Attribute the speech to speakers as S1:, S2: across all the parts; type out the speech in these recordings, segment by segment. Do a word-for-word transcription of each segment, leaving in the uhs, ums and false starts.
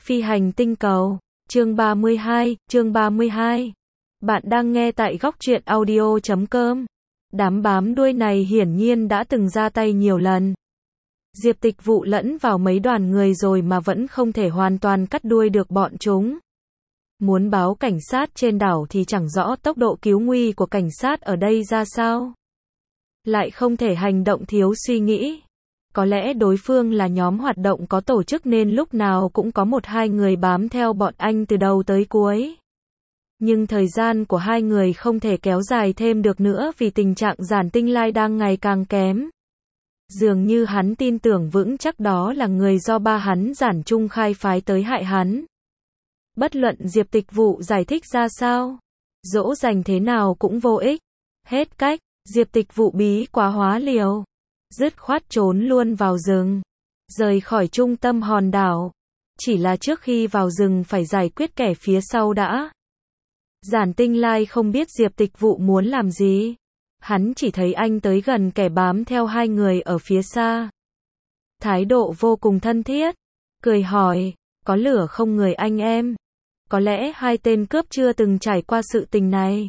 S1: Phi hành tinh cầu, chương ba mươi hai, chương ba mươi hai. Bạn đang nghe tại góc truyện audio chấm com. Đám bám đuôi này hiển nhiên đã từng ra tay nhiều lần. Diệp Tịch Vụ lẫn vào mấy đoàn người rồi mà vẫn không thể hoàn toàn cắt đuôi được bọn chúng. Muốn báo cảnh sát trên đảo thì chẳng rõ tốc độ cứu nguy của cảnh sát ở đây ra sao. Lại không thể hành động thiếu suy nghĩ. Có lẽ đối phương là nhóm hoạt động có tổ chức nên lúc nào cũng có một hai người bám theo bọn anh từ đầu tới cuối. Nhưng thời gian của hai người không thể kéo dài thêm được nữa vì tình trạng Giản Tinh Lai đang ngày càng kém. Dường như hắn tin tưởng vững chắc đó là người do ba hắn Giản Trung khai phái tới hại hắn. Bất luận Diệp Tịch Vụ giải thích ra sao, dỗ dành thế nào cũng vô ích. Hết cách, Diệp Tịch Vụ bí quá hóa liều. Dứt khoát trốn luôn vào rừng, rời khỏi trung tâm hòn đảo. Chỉ là trước khi vào rừng phải giải quyết kẻ phía sau đã. Giản Tinh Lai không biết Diệp Tịch Vụ muốn làm gì. Hắn chỉ thấy anh tới gần kẻ bám theo hai người ở phía xa. Thái độ vô cùng thân thiết. Cười hỏi, có lửa không người anh em? Có lẽ hai tên cướp chưa từng trải qua sự tình này.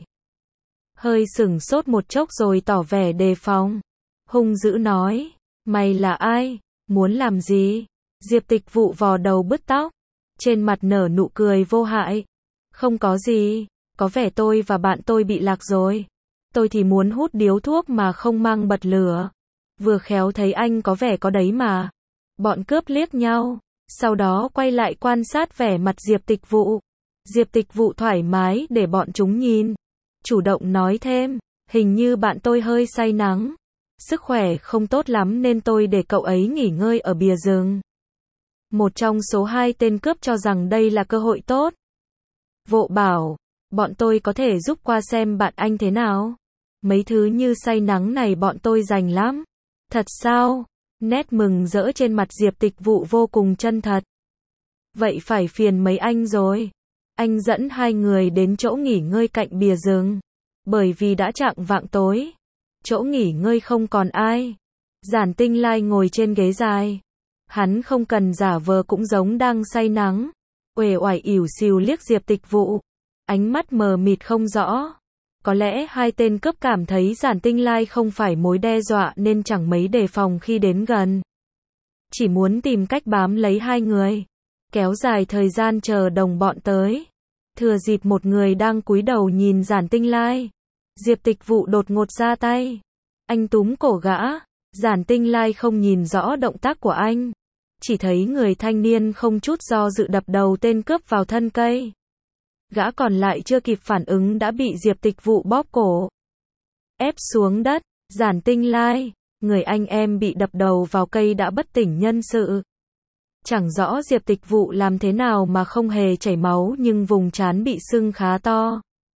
S1: Hơi sửng sốt một chốc rồi tỏ vẻ đề phòng. Hung dữ nói, mày là ai? Muốn làm gì? Diệp Tịch Vụ vò đầu bứt tóc. Trên mặt nở nụ cười vô hại. Không có gì, có vẻ tôi và bạn tôi bị lạc rồi. Tôi thì muốn hút điếu thuốc mà không mang bật lửa. Vừa khéo thấy anh có vẻ có đấy mà. Bọn cướp liếc nhau, sau đó quay lại quan sát vẻ mặt Diệp Tịch Vụ. Diệp Tịch Vụ thoải mái để bọn chúng nhìn. Chủ động nói thêm, hình như bạn tôi hơi say nắng. Sức khỏe không tốt lắm nên tôi để cậu ấy nghỉ ngơi ở bìa rừng. Một trong số hai tên cướp cho rằng đây là cơ hội tốt. Vộ bảo, bọn tôi có thể giúp qua xem bạn anh thế nào. Mấy thứ như say nắng này bọn tôi rành lắm. Thật sao? Nét mừng rỡ trên mặt Diệp Tịch Vụ vô cùng chân thật. Vậy phải phiền mấy anh rồi. Anh dẫn hai người đến chỗ nghỉ ngơi cạnh bìa rừng. Bởi vì đã chạng vạng tối. Chỗ nghỉ ngơi không còn ai. Giản Tinh Lai ngồi trên ghế dài. Hắn không cần giả vờ cũng giống đang say nắng. Uể oải ỉu xìu liếc Diệp Tịch Vụ. Ánh mắt mờ mịt không rõ. Có lẽ hai tên cướp cảm thấy Giản Tinh Lai không phải mối đe dọa nên chẳng mấy đề phòng khi đến gần. Chỉ muốn tìm cách bám lấy hai người. Kéo dài thời gian chờ đồng bọn tới. Thừa dịp một người đang cúi đầu nhìn Giản Tinh Lai. Diệp Tịch Vụ đột ngột ra tay. Anh túm cổ gã. Giản Tinh Lai không nhìn rõ động tác của anh. Chỉ thấy người thanh niên không chút do dự đập đầu tên cướp vào thân cây. Gã còn lại chưa kịp phản ứng đã bị Diệp Tịch Vụ bóp cổ. Ép xuống đất. Giản Tinh Lai, người anh em bị đập đầu vào cây đã bất tỉnh nhân sự. Chẳng rõ Diệp Tịch Vụ làm thế nào mà không hề chảy máu nhưng vùng trán bị sưng khá to.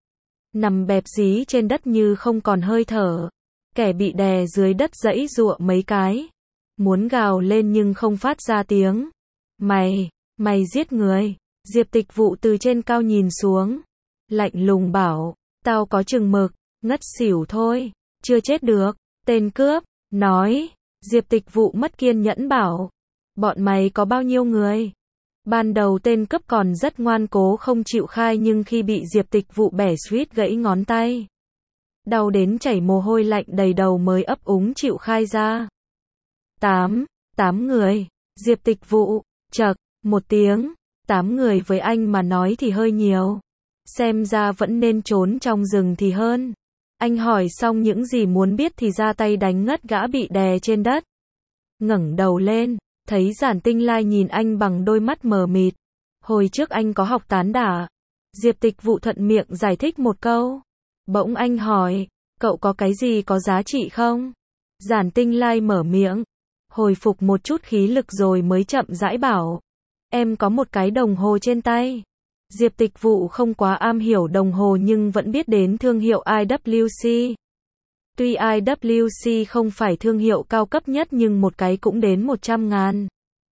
S1: Nằm bẹp dí trên đất như không còn hơi thở. Kẻ bị đè dưới đất giãy giụa mấy cái. Muốn gào lên nhưng không phát ra tiếng. Mày, mày giết người. Diệp Tịch Vụ từ trên cao nhìn xuống. Lạnh lùng bảo, tao có chừng mực, ngất xỉu thôi, chưa chết được. Tên cướp, nói. Diệp Tịch Vụ mất kiên nhẫn bảo. Bọn mày có bao nhiêu người? Ban đầu tên cướp còn rất ngoan cố không chịu khai nhưng khi bị Diệp Tịch Vụ bẻ suýt gãy ngón tay. Đau đến chảy mồ hôi lạnh đầy đầu mới ấp úng chịu khai ra. Tám, tám người. Diệp Tịch Vụ, chậc, một tiếng. Tám người với anh mà nói thì hơi nhiều. Xem ra vẫn nên trốn trong rừng thì hơn. Anh hỏi xong những gì muốn biết thì ra tay đánh ngất gã bị đè trên đất. Ngẩng đầu lên, thấy Giản Tinh Lai nhìn anh bằng đôi mắt mờ mịt. Hồi trước anh có học tán đả. Diệp Tịch Vụ thuận miệng giải thích một câu. Bỗng anh hỏi, cậu có cái gì có giá trị không? Giản Tinh Lai mở miệng. Hồi phục một chút khí lực rồi mới chậm rãi bảo. Em có một cái đồng hồ trên tay. Diệp Tịch Vụ không quá am hiểu đồng hồ nhưng vẫn biết đến thương hiệu i vê xê. Tuy i vê xê không phải thương hiệu cao cấp nhất nhưng một cái cũng đến một trăm ngàn.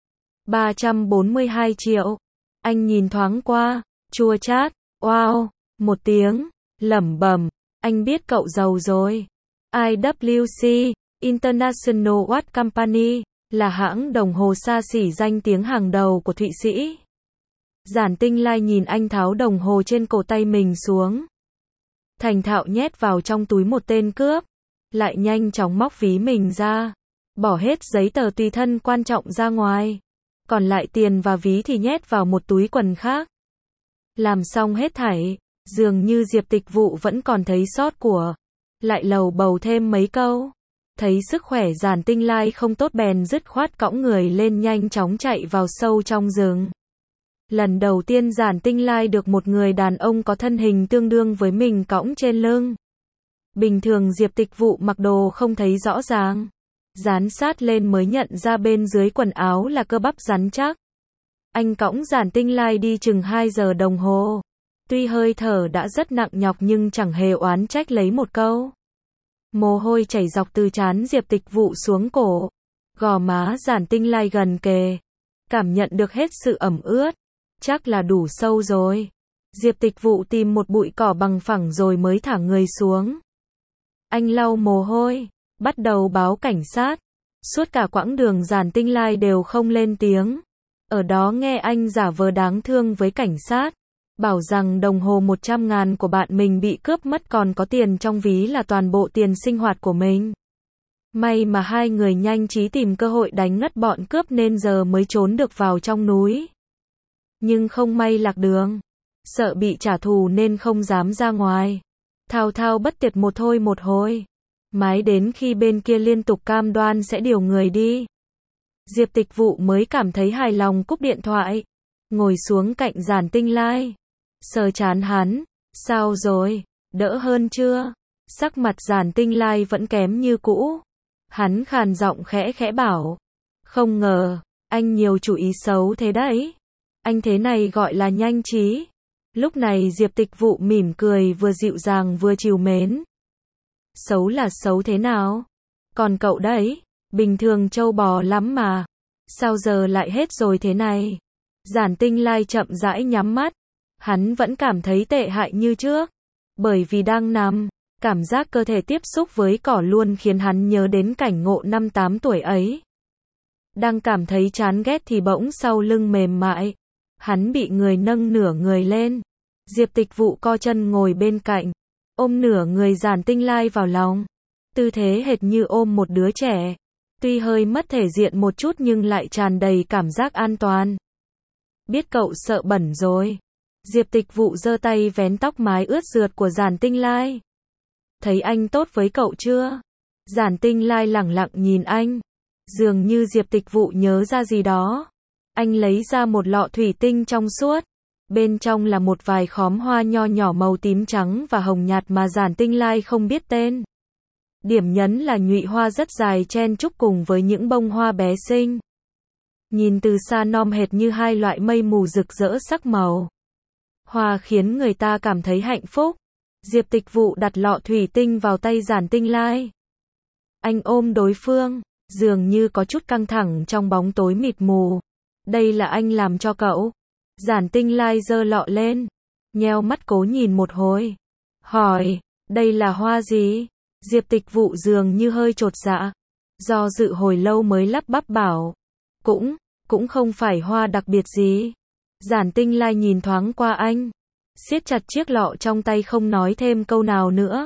S1: ba trăm bốn mươi hai triệu. Anh nhìn thoáng qua, chua chát, wow, một tiếng, lẩm bẩm, anh biết cậu giàu rồi. i vê xê, International Watch Company, là hãng đồng hồ xa xỉ danh tiếng hàng đầu của Thụy Sĩ. Giản Tinh Lai nhìn anh tháo đồng hồ trên cổ tay mình xuống. Thành thạo nhét vào trong túi một tên cướp. Lại nhanh chóng móc ví mình ra. Bỏ hết giấy tờ tùy thân quan trọng ra ngoài. Còn lại tiền và ví thì nhét vào một túi quần khác. Làm xong hết thảy, dường như Diệp Tịch Vụ vẫn còn thấy sót của. Lại lầu bầu thêm mấy câu. Thấy sức khỏe Giản Tinh Lai không tốt bèn dứt khoát cõng người lên nhanh chóng chạy vào sâu trong rừng. Lần đầu tiên Giản Tinh Lai được một người đàn ông có thân hình tương đương với mình cõng trên lưng. Bình thường Diệp Tịch Vụ mặc đồ không thấy rõ ràng. Dán sát lên mới nhận ra bên dưới quần áo là cơ bắp rắn chắc. Anh cõng Giản Tinh Lai đi chừng hai giờ đồng hồ. Tuy hơi thở đã rất nặng nhọc nhưng chẳng hề oán trách lấy một câu. Mồ hôi chảy dọc từ trán Diệp Tịch Vụ xuống cổ. Gò má Giản Tinh Lai gần kề. Cảm nhận được hết sự ẩm ướt. Chắc là đủ sâu rồi. Diệp Tịch Vụ tìm một bụi cỏ bằng phẳng rồi mới thả người xuống. Anh lau mồ hôi, bắt đầu báo cảnh sát. Suốt cả quãng đường Giản Tinh Lai đều không lên tiếng. Ở đó nghe anh giả vờ đáng thương với cảnh sát. Bảo rằng đồng hồ một trăm ngàn của bạn mình bị cướp mất còn có tiền trong ví là toàn bộ tiền sinh hoạt của mình. May mà hai người nhanh trí tìm cơ hội đánh ngất bọn cướp nên giờ mới trốn được vào trong núi. Nhưng không may lạc đường. Sợ bị trả thù nên không dám ra ngoài. Thao thao bất tuyệt một thôi một hồi. Mãi đến khi bên kia liên tục cam đoan sẽ điều người đi. Diệp Tịch Vụ mới cảm thấy hài lòng cúp điện thoại. Ngồi xuống cạnh Giản Tinh Lai. Sờ chán hắn. Sao rồi? Đỡ hơn chưa? Sắc mặt Giản Tinh Lai vẫn kém như cũ. Hắn khàn giọng khẽ khẽ bảo. Không ngờ, anh nhiều chủ ý xấu thế đấy. Anh thế này gọi là nhanh trí. Lúc này Diệp Tịch Vụ mỉm cười vừa dịu dàng vừa trìu mến. Xấu là xấu thế nào? Còn cậu đấy, bình thường trâu bò lắm mà. Sao giờ lại hết rồi thế này? Giản Tinh Lai chậm rãi nhắm mắt. Hắn vẫn cảm thấy tệ hại như trước. Bởi vì đang nằm, cảm giác cơ thể tiếp xúc với cỏ luôn khiến hắn nhớ đến cảnh ngộ năm tám tuổi ấy. Đang cảm thấy chán ghét thì bỗng sau lưng mềm mại. Hắn bị người nâng nửa người lên. Diệp Tịch Vụ co chân ngồi bên cạnh. Ôm nửa người Giản Tinh Lai vào lòng. Tư thế hệt như ôm một đứa trẻ. Tuy hơi mất thể diện một chút nhưng lại tràn đầy cảm giác an toàn. Biết cậu sợ bẩn rồi. Diệp Tịch Vụ giơ tay vén tóc mái ướt rượt của Giản Tinh Lai. Thấy anh tốt với cậu chưa? Giản Tinh Lai lẳng lặng nhìn anh. Dường như Diệp Tịch Vụ nhớ ra gì đó. Anh lấy ra một lọ thủy tinh trong suốt. Bên trong là một vài khóm hoa nho nhỏ màu tím trắng và hồng nhạt mà Giản Tinh Lai không biết tên. Điểm nhấn là nhụy hoa rất dài chen chúc cùng với những bông hoa bé xinh. Nhìn từ xa nom hệt như hai loại mây mù rực rỡ sắc màu. Hoa khiến người ta cảm thấy hạnh phúc. Diệp Tịch Vụ đặt lọ thủy tinh vào tay Giản Tinh Lai. Anh ôm đối phương, dường như có chút căng thẳng trong bóng tối mịt mù. Đây là anh làm cho cậu. Giản Tinh Lai giơ lọ lên, nheo mắt cố nhìn một hồi. Hỏi, đây là hoa gì? Diệp Tịch Vụ dường như hơi chột dạ. Do dự hồi lâu mới lắp bắp bảo. Cũng, cũng không phải hoa đặc biệt gì. Giản Tinh Lai nhìn thoáng qua anh. Siết chặt chiếc lọ trong tay không nói thêm câu nào nữa.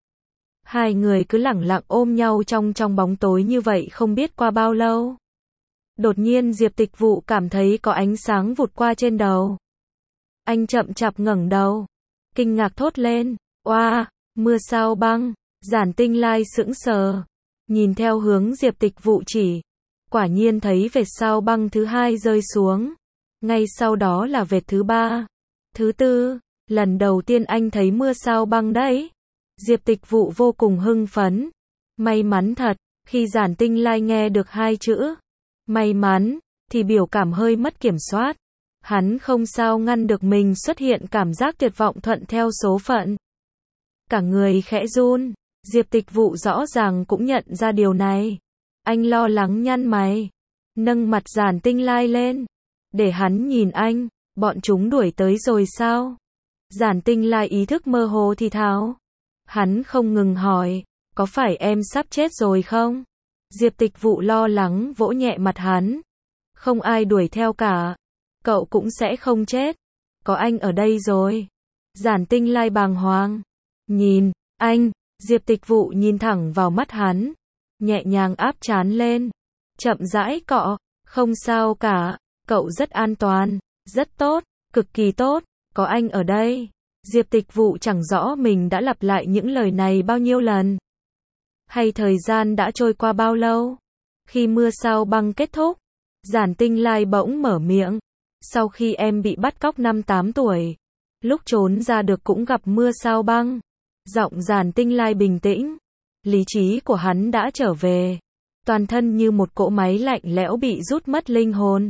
S1: Hai người cứ lẳng lặng ôm nhau trong trong bóng tối như vậy không biết qua bao lâu. Đột nhiên Diệp Tịch Vụ cảm thấy có ánh sáng vụt qua trên đầu. Anh chậm chạp ngẩng đầu. Kinh ngạc thốt lên. Oa, wow, mưa sao băng. Giản Tinh Lai sững sờ. Nhìn theo hướng Diệp Tịch Vụ chỉ. Quả nhiên thấy vệt sao băng thứ hai rơi xuống. Ngay sau đó là vệt thứ ba. Thứ tư. Lần đầu tiên anh thấy mưa sao băng đấy. Diệp Tịch Vụ vô cùng hưng phấn. May mắn thật. Khi Giản Tinh Lai nghe được hai chữ may mắn, thì biểu cảm hơi mất kiểm soát. Hắn không sao ngăn được mình xuất hiện cảm giác tuyệt vọng thuận theo số phận. Cả người khẽ run, Diệp Tịch Vụ rõ ràng cũng nhận ra điều này. Anh lo lắng nhăn mày, nâng mặt Giản Tinh Lai lên, để hắn nhìn anh, bọn chúng đuổi tới rồi sao? Giản Tinh Lai ý thức mơ hồ thì thào. Hắn không ngừng hỏi, có phải em sắp chết rồi không? Diệp Tịch Vụ lo lắng vỗ nhẹ mặt hắn. Không ai đuổi theo cả. cậu cũng sẽ không chết. Có anh ở đây rồi. Giản Tinh Lai bàng hoàng. Nhìn, anh, Diệp Tịch Vụ nhìn thẳng vào mắt hắn, nhẹ nhàng áp trán lên, chậm rãi cọ, không sao cả, cậu rất an toàn, rất tốt, cực kỳ tốt, có anh ở đây. Diệp Tịch Vụ chẳng rõ mình đã lặp lại những lời này bao nhiêu lần. Hay thời gian đã trôi qua bao lâu? Khi mưa sao băng kết thúc, Giản Tinh Lai bỗng mở miệng. Sau khi em bị bắt cóc năm tám tuổi, lúc trốn ra được cũng gặp mưa sao băng. Giọng Giản Tinh Lai bình tĩnh. Lý trí của hắn đã trở về. Toàn thân như một cỗ máy lạnh lẽo bị rút mất linh hồn.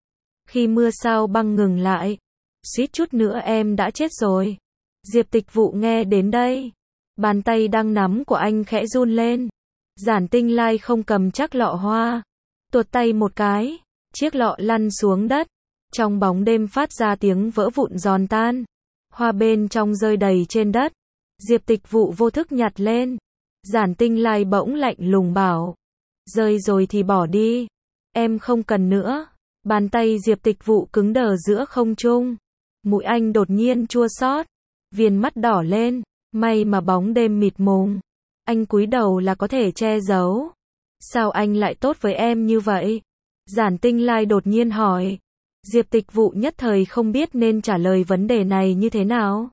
S1: Khi mưa sao băng ngừng lại, suýt chút nữa em đã chết rồi. Diệp Tịch Vụ nghe đến đây, bàn tay đang nắm của anh khẽ run lên. Giản Tinh Lai không cầm chắc lọ hoa, tuột tay một cái, chiếc lọ lăn xuống đất. Trong bóng đêm phát ra tiếng vỡ vụn giòn tan. Hoa bên trong rơi đầy trên đất. Diệp Tịch Vụ vô thức nhặt lên. Giản Tinh Lai bỗng lạnh lùng bảo. Rơi rồi thì bỏ đi. Em không cần nữa. Bàn tay Diệp Tịch Vụ cứng đờ giữa không trung. Mũi anh đột nhiên chua xót. Viền mắt đỏ lên. May mà bóng đêm mịt mùng. Anh cúi đầu là có thể che giấu. Sao anh lại tốt với em như vậy? Giản Tinh Lai đột nhiên hỏi. Diệp Tịch Vụ nhất thời không biết nên trả lời vấn đề này như thế nào.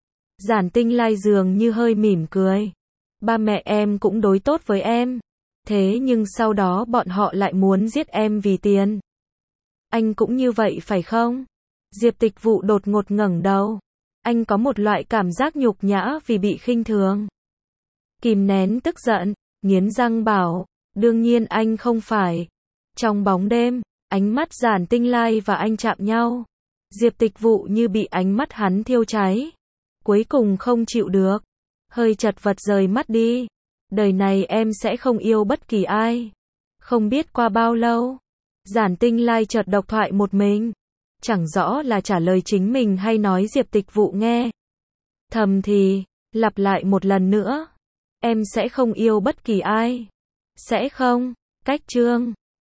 S1: Giản Tinh Lai dường như hơi mỉm cười. Ba mẹ em cũng đối tốt với em. Thế nhưng sau đó bọn họ lại muốn giết em vì tiền. Anh cũng như vậy phải không? Diệp Tịch Vụ đột ngột ngẩng đầu. Anh có một loại cảm giác nhục nhã vì bị khinh thường. Kìm nén tức giận, nghiến răng bảo, đương nhiên anh không phải. Trong bóng đêm, ánh mắt Giản Tinh Lai và anh chạm nhau. Diệp Tịch Vụ như bị ánh mắt hắn thiêu cháy. Cuối cùng không chịu được. Hơi chật vật rời mắt đi. Đời này em sẽ không yêu bất kỳ ai. Không biết qua bao lâu, Giản Tinh Lai chợt độc thoại một mình. Chẳng rõ là trả lời chính mình hay nói Diệp Tịch Vụ nghe. Thầm thì, lặp lại một lần nữa. Em sẽ không yêu bất kỳ ai. Sẽ không. Cách chương